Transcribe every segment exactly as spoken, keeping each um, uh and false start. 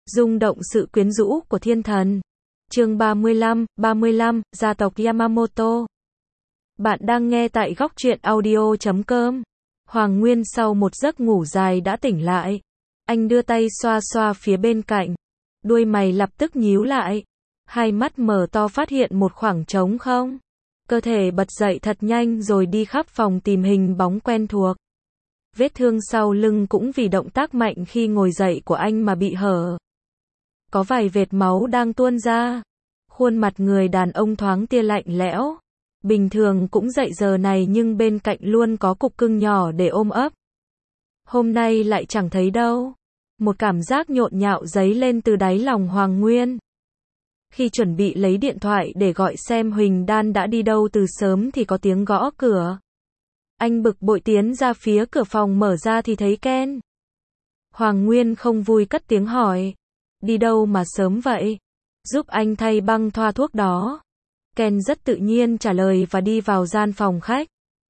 Rung động sự quyến rũ của thiên thần. Chương ba mươi lăm, ba mươi lăm, gia tộc Yamamoto. Bạn đang nghe tại góc truyện audio chấm com. Hoàng Nguyên sau một giấc ngủ dài đã tỉnh lại. Anh đưa tay xoa xoa phía bên cạnh. Đuôi mày lập tức nhíu lại. Hai mắt mở to phát hiện một khoảng trống không. Cơ thể bật dậy thật nhanh rồi đi khắp phòng tìm hình bóng quen thuộc. Vết thương sau lưng cũng vì động tác mạnh khi ngồi dậy của anh mà bị hở. Có vài vệt máu đang tuôn ra. Khuôn mặt người đàn ông thoáng tia lạnh lẽo. Bình thường cũng dậy giờ này nhưng bên cạnh luôn có cục cưng nhỏ để ôm ấp. Hôm nay lại chẳng thấy đâu. Một cảm giác nhộn nhạo dấy lên từ đáy lòng Hoàng Nguyên. Khi chuẩn bị lấy điện thoại để gọi xem Huỳnh Đan đã đi đâu từ sớm thì có tiếng gõ cửa. Anh bực bội tiến ra phía cửa phòng, mở ra thì thấy Ken. Hoàng Nguyên không vui cất tiếng hỏi. Đi đâu mà sớm vậy? Giúp anh thay băng thoa thuốc đó. Ken rất tự nhiên trả lời và đi vào gian phòng khách.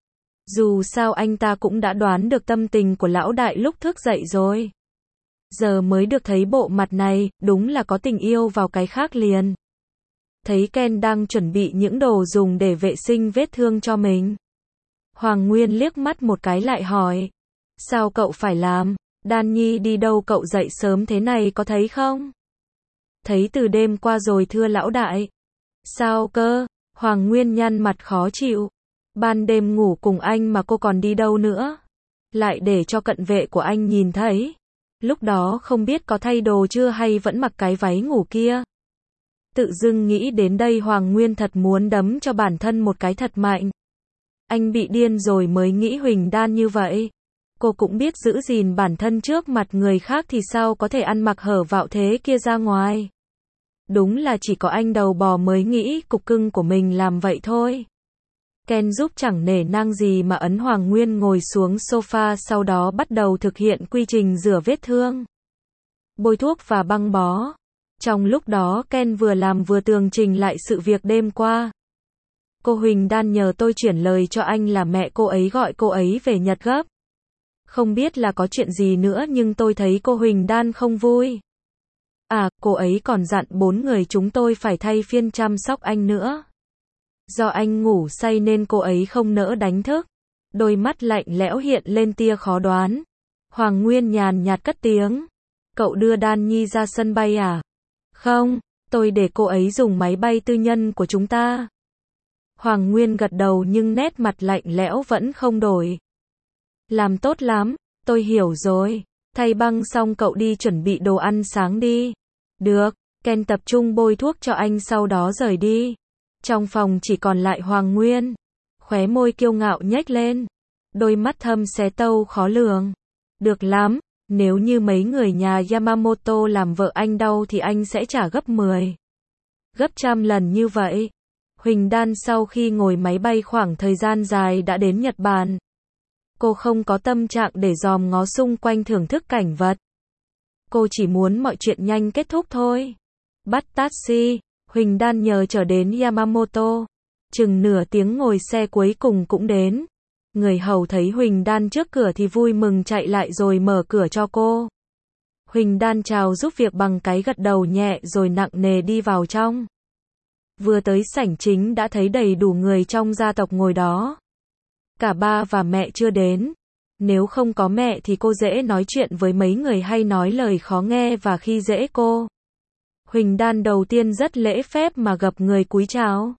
Dù sao anh ta cũng đã đoán được tâm tình của lão đại lúc thức dậy rồi. Giờ mới được thấy bộ mặt này, đúng là có tình yêu vào cái khác liền. Thấy Ken đang chuẩn bị những đồ dùng để vệ sinh vết thương cho mình. Hoàng Nguyên liếc mắt một cái lại hỏi. Sao cậu phải làm? Đan Nhi đi đâu cậu dậy sớm thế này có thấy không? Thấy từ đêm qua rồi thưa lão đại. Sao cơ? Hoàng Nguyên nhăn mặt khó chịu. Ban đêm ngủ cùng anh mà cô còn đi đâu nữa? Lại để cho cận vệ của anh nhìn thấy. Lúc đó không biết có thay đồ chưa hay vẫn mặc cái váy ngủ kia. Tự dưng nghĩ đến đây Hoàng Nguyên thật muốn đấm cho bản thân một cái thật mạnh. Anh bị điên rồi mới nghĩ Huỳnh Đan như vậy. Cô cũng biết giữ gìn bản thân trước mặt người khác thì sao có thể ăn mặc hở vạo thế kia ra ngoài. Đúng là chỉ có anh đầu bò mới nghĩ cục cưng của mình làm vậy thôi. Ken giúp chẳng nể nang gì mà ấn Hoàng Nguyên ngồi xuống sofa, sau đó bắt đầu thực hiện quy trình rửa vết thương, bôi thuốc và băng bó. Trong lúc đó Ken vừa làm vừa tường trình lại sự việc đêm qua. Cô Huỳnh Đan nhờ tôi chuyển lời cho anh là mẹ cô ấy gọi cô ấy về Nhật gấp. Không biết là có chuyện gì nữa nhưng tôi thấy cô Huỳnh Đan không vui. À, cô ấy còn dặn bốn người chúng tôi phải thay phiên chăm sóc anh nữa. Do anh ngủ say nên cô ấy không nỡ đánh thức. Đôi mắt lạnh lẽo hiện lên tia khó đoán. Hoàng Nguyên nhàn nhạt cất tiếng. Cậu đưa Đan Nhi ra sân bay à? Không, tôi để cô ấy dùng máy bay tư nhân của chúng ta. Hoàng Nguyên gật đầu nhưng nét mặt lạnh lẽo vẫn không đổi. Làm tốt lắm, tôi hiểu rồi. Thay băng xong cậu đi chuẩn bị đồ ăn sáng đi. Được, Ken tập trung bôi thuốc cho anh sau đó rời đi. Trong phòng chỉ còn lại Hoàng Nguyên. Khóe môi kiêu ngạo nhếch lên. Đôi mắt thâm xé tâu khó lường. Được lắm, nếu như mấy người nhà Yamamoto làm vợ anh đau thì anh sẽ trả gấp mười, gấp trăm lần như vậy. Huỳnh Đan sau khi ngồi máy bay khoảng thời gian dài đã đến Nhật Bản. Cô không có tâm trạng để dòm ngó xung quanh thưởng thức cảnh vật. Cô chỉ muốn mọi chuyện nhanh kết thúc thôi. Bắt taxi, Huỳnh Đan nhờ trở đến Yamamoto. Chừng nửa tiếng ngồi xe cuối cùng cũng đến. Người hầu thấy Huỳnh Đan trước cửa thì vui mừng chạy lại rồi mở cửa cho cô. Huỳnh Đan chào giúp việc bằng cái gật đầu nhẹ rồi nặng nề đi vào trong. Vừa tới sảnh chính đã thấy đầy đủ người trong gia tộc ngồi đó. Cả ba và mẹ chưa đến. Nếu không có mẹ thì cô dễ nói chuyện với mấy người hay nói lời khó nghe và khi dễ cô. Huỳnh Đan đầu tiên rất lễ phép mà gập người cúi chào.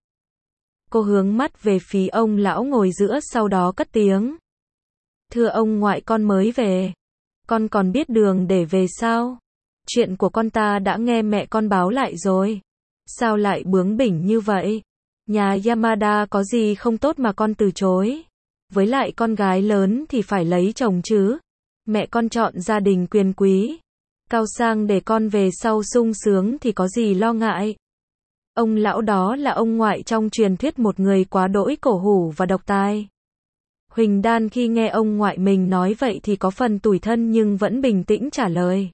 Cô hướng mắt về phía ông lão ngồi giữa sau đó cất tiếng. Thưa ông ngoại, con mới về. Con còn biết đường để về sao? Chuyện của con ta đã nghe mẹ con báo lại rồi. Sao lại bướng bỉnh như vậy? Nhà Yamada có gì không tốt mà con từ chối? Với lại con gái lớn thì phải lấy chồng chứ. Mẹ con chọn gia đình quyền quý, cao sang để con về sau sung sướng thì có gì lo ngại. Ông lão đó là ông ngoại trong truyền thuyết, một người quá đỗi cổ hủ và độc tài. Huỳnh Đan khi nghe ông ngoại mình nói vậy thì có phần tủi thân nhưng vẫn bình tĩnh trả lời.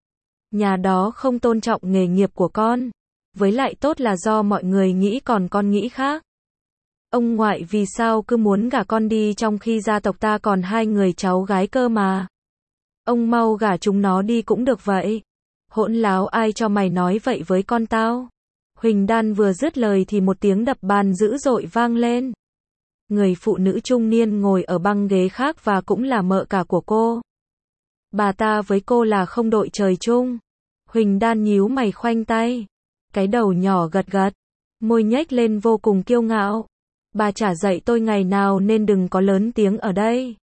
Nhà đó không tôn trọng nghề nghiệp của con. Với lại tốt là do mọi người nghĩ còn con nghĩ khác. Ông ngoại vì sao cứ muốn gả con đi trong khi gia tộc ta còn hai người cháu gái cơ mà. Ông mau gả chúng nó đi cũng được vậy. Hỗn láo, ai cho mày nói vậy với con tao? Huỳnh Đan vừa dứt lời thì một tiếng đập bàn dữ dội vang lên. Người phụ nữ trung niên ngồi ở băng ghế khác và cũng là mợ cả của cô. Bà ta với cô là không đội trời chung. Huỳnh Đan nhíu mày khoanh tay. Cái đầu nhỏ gật gật. Môi nhếch lên vô cùng kiêu ngạo. Bà chả dạy tôi ngày nào nên đừng có lớn tiếng ở đây.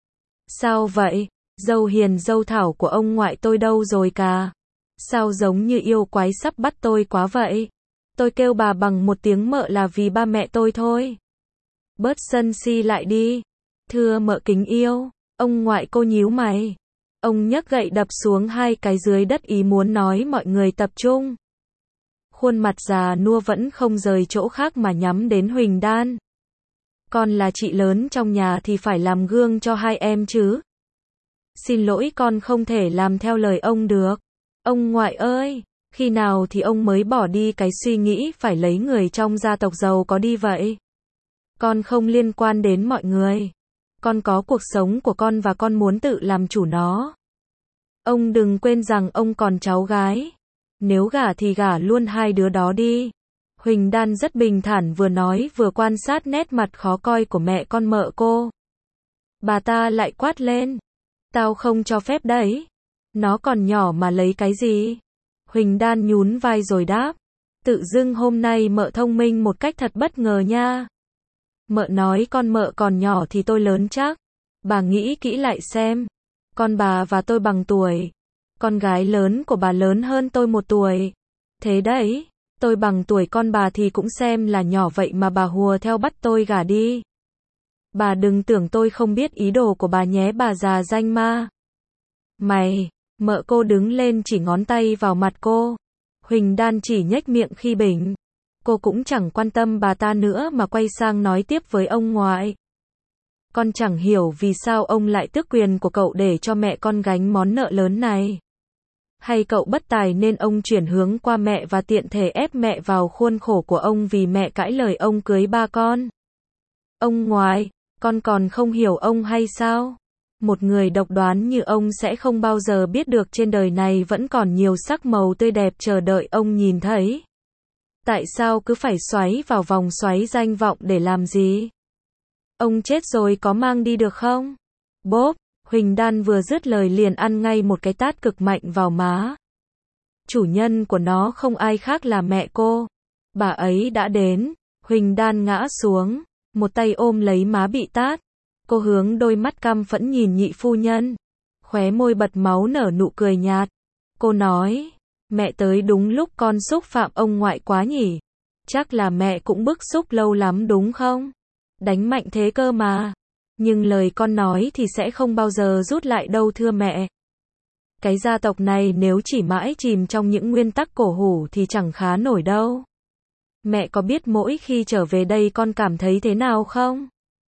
Sao vậy? Dâu hiền dâu thảo của ông ngoại tôi đâu rồi cả? Sao giống như yêu quái sắp bắt tôi quá vậy? Tôi kêu bà bằng một tiếng mợ là vì ba mẹ tôi thôi. Bớt sân si lại đi. Thưa mợ kính yêu. Ông ngoại cô nhíu mày. Ông nhấc gậy đập xuống hai cái dưới đất ý muốn nói mọi người tập trung. Khuôn mặt già nua vẫn không rời chỗ khác mà nhắm đến Huỳnh Đan. Con là chị lớn trong nhà thì phải làm gương cho hai em chứ. Xin lỗi, con không thể làm theo lời ông được. Ông ngoại ơi, khi nào thì ông mới bỏ đi cái suy nghĩ phải lấy người trong gia tộc giàu có đi vậy? Con không liên quan đến mọi người. Con có cuộc sống của con và con muốn tự làm chủ nó. Ông đừng quên rằng ông còn cháu gái. Nếu gả thì gả luôn hai đứa đó đi. Huỳnh Đan rất bình thản vừa nói vừa quan sát nét mặt khó coi của mẹ con mợ cô. Bà ta lại quát lên. Tao không cho phép đấy. Nó còn nhỏ mà lấy cái gì? Huỳnh Đan nhún vai rồi đáp. Tự dưng hôm nay mợ thông minh một cách thật bất ngờ nha. Mợ nói con mợ còn nhỏ thì tôi lớn chắc. Bà nghĩ kỹ lại xem. Con bà và tôi bằng tuổi. Con gái lớn của bà lớn hơn tôi một tuổi. Thế đấy, tôi bằng tuổi con bà thì cũng xem là nhỏ vậy mà bà hùa theo bắt tôi gả đi. Bà đừng tưởng tôi không biết ý đồ của bà nhé bà già danh ma. Mày, mợ cô đứng lên chỉ ngón tay vào mặt cô. Huỳnh Đan chỉ nhếch miệng khi bình. Cô cũng chẳng quan tâm bà ta nữa mà quay sang nói tiếp với ông ngoại. Con chẳng hiểu vì sao ông lại tước quyền của cậu để cho mẹ con gánh món nợ lớn này. Hay cậu bất tài nên ông chuyển hướng qua mẹ và tiện thể ép mẹ vào khuôn khổ của ông vì mẹ cãi lời ông cưới ba con. Ông ngoại, con còn không hiểu ông hay sao? Một người độc đoán như ông sẽ không bao giờ biết được trên đời này vẫn còn nhiều sắc màu tươi đẹp chờ đợi ông nhìn thấy. Tại sao cứ phải xoáy vào vòng xoáy danh vọng để làm gì? Ông chết rồi có mang đi được không? Bốp, Huỳnh Đan vừa dứt lời liền ăn ngay một cái tát cực mạnh vào má. Chủ nhân của nó không ai khác là mẹ cô. Bà ấy đã đến. Huỳnh Đan ngã xuống, một tay ôm lấy má bị tát. Cô hướng đôi mắt căm phẫn nhìn nhị phu nhân. Khóe môi bật máu nở nụ cười nhạt. Cô nói, mẹ tới đúng lúc con xúc phạm ông ngoại quá nhỉ. Chắc là mẹ cũng bức xúc lâu lắm đúng không? Đánh mạnh thế cơ mà. Nhưng lời con nói thì sẽ không bao giờ rút lại đâu thưa mẹ. Cái gia tộc này nếu chỉ mãi chìm trong những nguyên tắc cổ hủ thì chẳng khá nổi đâu. Mẹ có biết mỗi khi trở về đây con cảm thấy thế nào không?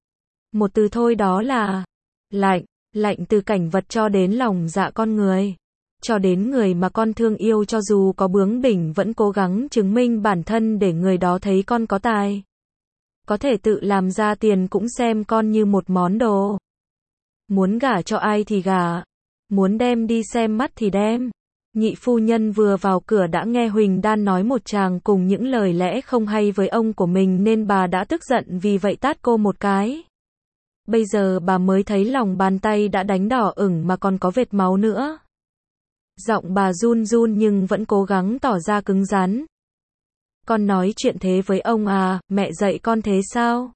Một từ thôi đó là lạnh, lạnh từ cảnh vật cho đến lòng dạ con người. Cho đến người mà con thương yêu cho dù có bướng bỉnh vẫn cố gắng chứng minh bản thân để người đó thấy con có tài. Có thể tự làm ra tiền cũng xem con như một món đồ. Muốn gả cho ai thì gả. Muốn đem đi xem mắt thì đem. Nhị phu nhân vừa vào cửa đã nghe Huỳnh Đan nói một tràng cùng những lời lẽ không hay với ông của mình nên bà đã tức giận vì vậy tát cô một cái. Bây giờ bà mới thấy lòng bàn tay đã đánh đỏ ửng mà còn có vệt máu nữa. Giọng bà run run nhưng vẫn cố gắng tỏ ra cứng rắn. Con nói chuyện thế với ông à, mẹ dạy con thế sao?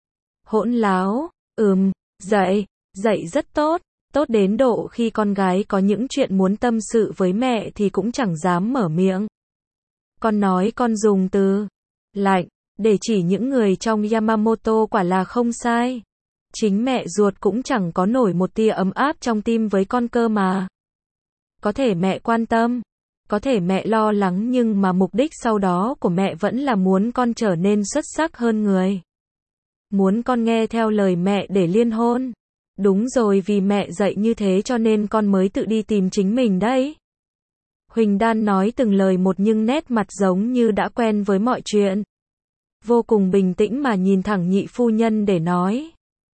Hỗn láo, ừm, dạy, dạy rất tốt, tốt đến độ khi con gái có những chuyện muốn tâm sự với mẹ thì cũng chẳng dám mở miệng. Con nói con dùng từ lạnh để chỉ những người trong Yamamoto quả là không sai. Chính mẹ ruột cũng chẳng có nổi một tia ấm áp trong tim với con cơ mà. Có thể mẹ quan tâm, có thể mẹ lo lắng nhưng mà mục đích sau đó của mẹ vẫn là muốn con trở nên xuất sắc hơn người. Muốn con nghe theo lời mẹ để liên hôn. Đúng rồi, vì mẹ dạy như thế cho nên con mới tự đi tìm chính mình đấy. Huỳnh Đan nói từng lời một nhưng nét mặt giống như đã quen với mọi chuyện. Vô cùng bình tĩnh mà nhìn thẳng nhị phu nhân để nói.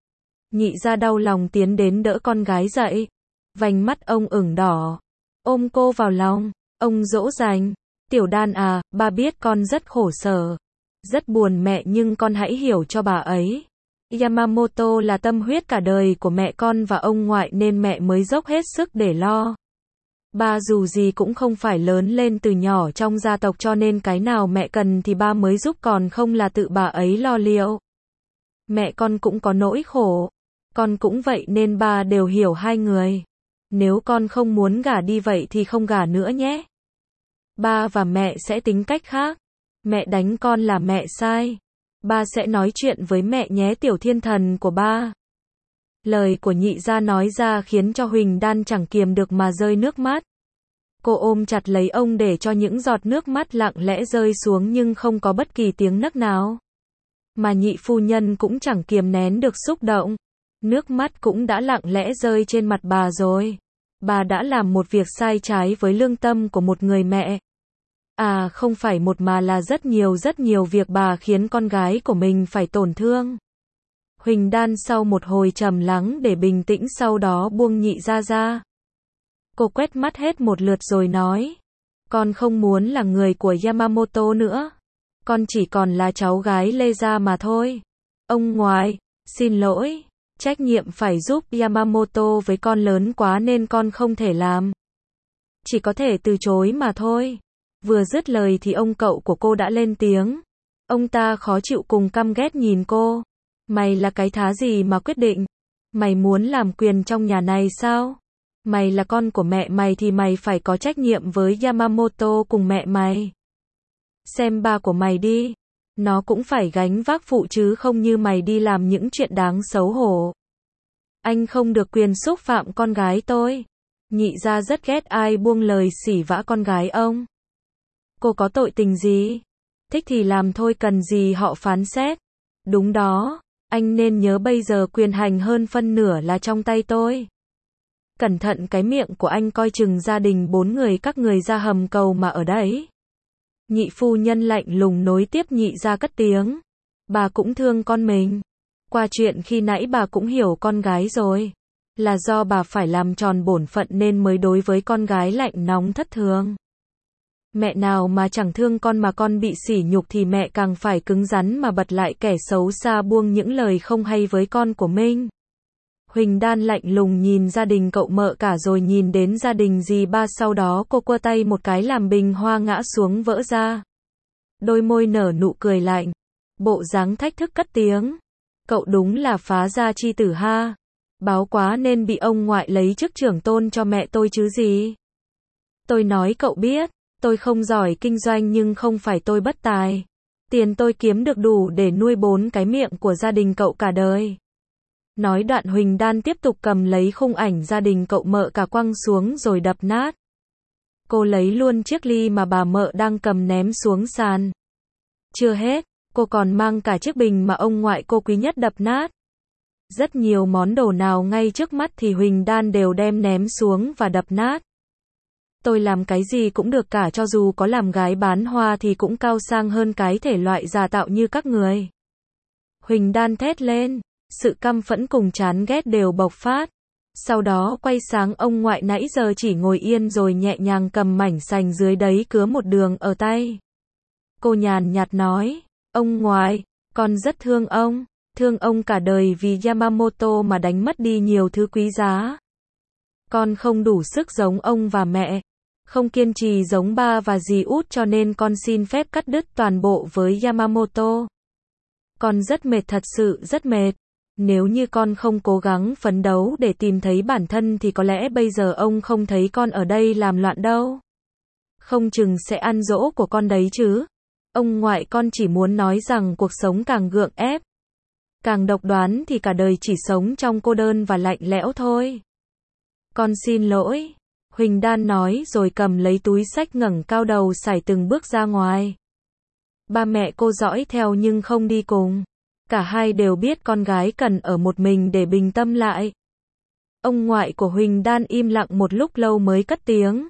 Nhị gia đau lòng tiến đến đỡ con gái dậy. Vành mắt ông ửng đỏ. Ôm cô vào lòng. Ông dỗ dành. Tiểu Đan à, ba biết con rất khổ sở. Rất buồn mẹ nhưng con hãy hiểu cho bà ấy. Yamamoto là tâm huyết cả đời của mẹ con và ông ngoại nên mẹ mới dốc hết sức để lo. Ba dù gì cũng không phải lớn lên từ nhỏ trong gia tộc cho nên cái nào mẹ cần thì ba mới giúp còn không là tự bà ấy lo liệu. Mẹ con cũng có nỗi khổ. Con cũng vậy nên ba đều hiểu hai người. Nếu con không muốn gả đi vậy thì không gả nữa nhé. Ba và mẹ sẽ tính cách khác. Mẹ đánh con là mẹ sai. Ba sẽ nói chuyện với mẹ nhé tiểu thiên thần của ba. Lời của nhị gia nói ra khiến cho Huỳnh Đan chẳng kiềm được mà rơi nước mắt. Cô ôm chặt lấy ông để cho những giọt nước mắt lặng lẽ rơi xuống nhưng không có bất kỳ tiếng nấc nào. Mà nhị phu nhân cũng chẳng kiềm nén được xúc động. Nước mắt cũng đã lặng lẽ rơi trên mặt bà rồi. Bà đã làm một việc sai trái với lương tâm của một người mẹ. À không phải một mà là rất nhiều rất nhiều việc bà khiến con gái của mình phải tổn thương. Huỳnh Đan sau một hồi trầm lắng để bình tĩnh sau đó buông nhị gia ra. Cô quét mắt hết một lượt rồi nói. Con không muốn là người của Yamamoto nữa. Con chỉ còn là cháu gái Lê gia mà thôi. Ông ngoại, xin lỗi. Trách nhiệm phải giúp Yamamoto với con lớn quá nên con không thể làm. Chỉ có thể từ chối mà thôi. Vừa dứt lời thì ông cậu của cô đã lên tiếng. Ông ta khó chịu cùng căm ghét nhìn cô. Mày là cái thá gì mà quyết định? Mày muốn làm quyền trong nhà này sao? Mày là con của mẹ mày thì mày phải có trách nhiệm với Yamamoto cùng mẹ mày. Xem ba của mày đi. Nó cũng phải gánh vác phụ chứ không như mày đi làm những chuyện đáng xấu hổ. Anh không được quyền xúc phạm con gái tôi. Nhị gia rất ghét ai buông lời sỉ vả con gái ông. Cô có tội tình gì? Thích thì làm thôi cần gì họ phán xét. Đúng đó, anh nên nhớ bây giờ quyền hành hơn phân nửa là trong tay tôi. Cẩn thận cái miệng của anh coi chừng gia đình bốn người các người ra hầm cầu mà ở đấy. Nhị phu nhân lạnh lùng nối tiếp nhị gia cất tiếng. Bà cũng thương con mình. Qua chuyện khi nãy bà cũng hiểu con gái rồi. Là do bà phải làm tròn bổn phận nên mới đối với con gái lạnh nóng thất thường. Mẹ nào mà chẳng thương con mà con bị sỉ nhục thì mẹ càng phải cứng rắn mà bật lại kẻ xấu xa buông những lời không hay với con của mình. Huỳnh Đan lạnh lùng nhìn gia đình cậu mợ cả rồi nhìn đến gia đình dì ba sau đó cô quơ tay một cái làm bình hoa ngã xuống vỡ ra. Đôi môi nở nụ cười lạnh. Bộ dáng thách thức cất tiếng. Cậu đúng là phá gia chi tử ha. Báo quá nên bị ông ngoại lấy chức trưởng tôn cho mẹ tôi chứ gì. Tôi nói cậu biết. Tôi không giỏi kinh doanh nhưng không phải tôi bất tài. Tiền tôi kiếm được đủ để nuôi bốn cái miệng của gia đình cậu cả đời. Nói đoạn Huỳnh Đan tiếp tục cầm lấy khung ảnh gia đình cậu mợ cả quăng xuống rồi đập nát. Cô lấy luôn chiếc ly mà bà mợ đang cầm ném xuống sàn. Chưa hết, cô còn mang cả chiếc bình mà ông ngoại cô quý nhất đập nát. Rất nhiều món đồ nào ngay trước mắt thì Huỳnh Đan đều đem ném xuống và đập nát. Tôi làm cái gì cũng được cả cho dù có làm gái bán hoa thì cũng cao sang hơn cái thể loại giả tạo như các người. Huỳnh Đan thét lên, sự căm phẫn cùng chán ghét đều bộc phát. Sau đó quay sang ông ngoại nãy giờ chỉ ngồi yên rồi nhẹ nhàng cầm mảnh sành dưới đấy cứa một đường ở tay. Cô nhàn nhạt nói, ông ngoại, con rất thương ông, thương ông cả đời vì Yamamoto mà đánh mất đi nhiều thứ quý giá. Con không đủ sức giống ông và mẹ, không kiên trì giống ba và dì út cho nên con xin phép cắt đứt toàn bộ với Yamamoto. Con rất mệt thật sự rất mệt. Nếu như con không cố gắng phấn đấu để tìm thấy bản thân thì có lẽ bây giờ ông không thấy con ở đây làm loạn đâu. Không chừng sẽ ăn dỗ của con đấy chứ. Ông ngoại con chỉ muốn nói rằng cuộc sống càng gượng ép, càng độc đoán thì cả đời chỉ sống trong cô đơn và lạnh lẽo thôi. Con xin lỗi. Huỳnh Đan nói rồi cầm lấy túi xách ngẩng cao đầu sải từng bước ra ngoài. Ba mẹ cô dõi theo nhưng không đi cùng. Cả hai đều biết con gái cần ở một mình để bình tâm lại. Ông ngoại của Huỳnh Đan im lặng một lúc lâu mới cất tiếng.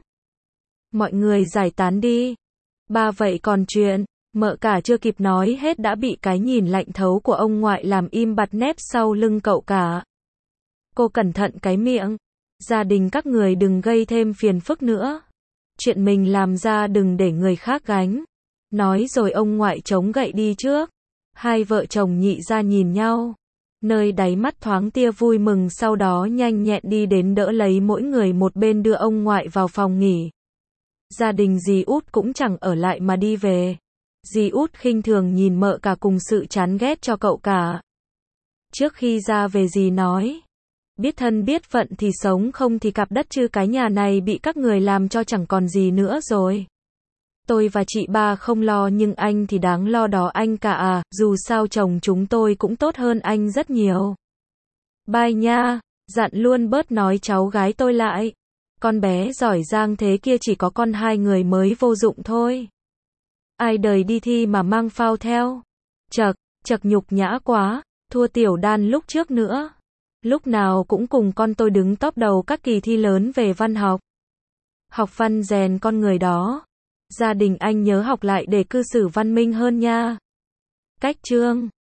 Mọi người giải tán đi. Ba vậy còn chuyện, mợ cả chưa kịp nói hết đã bị cái nhìn lạnh thấu của ông ngoại làm im bặt nép sau lưng cậu cả. Cô cẩn thận cái miệng. Gia đình các người đừng gây thêm phiền phức nữa. Chuyện mình làm ra đừng để người khác gánh. Nói rồi ông ngoại chống gậy đi trước. Hai vợ chồng Nhị gia nhìn nhau. Nơi đáy mắt thoáng tia vui mừng, sau đó nhanh nhẹn đi đến đỡ lấy mỗi người một bên đưa ông ngoại vào phòng nghỉ. Gia đình dì Út cũng chẳng ở lại mà đi về. Dì Út khinh thường nhìn mợ cả cùng sự chán ghét cho cậu cả. Trước khi ra về dì nói, biết thân biết phận thì sống, không thì cặp đất chứ cái nhà này bị các người làm cho chẳng còn gì nữa rồi. Tôi và chị ba không lo nhưng anh thì đáng lo đó anh cả à, dù sao chồng chúng tôi cũng tốt hơn anh rất nhiều. Bye nha, dặn luôn bớt nói cháu gái tôi lại. Con bé giỏi giang thế kia chỉ có con hai người mới vô dụng thôi. Ai đời đi thi mà mang phao theo. Chật, chật nhục nhã quá, thua Tiểu Đan lúc trước nữa. Lúc nào cũng cùng con tôi đứng top đầu các kỳ thi lớn về văn học. Học văn rèn con người đó. Gia đình anh nhớ học lại để cư xử văn minh hơn nha. Cách chương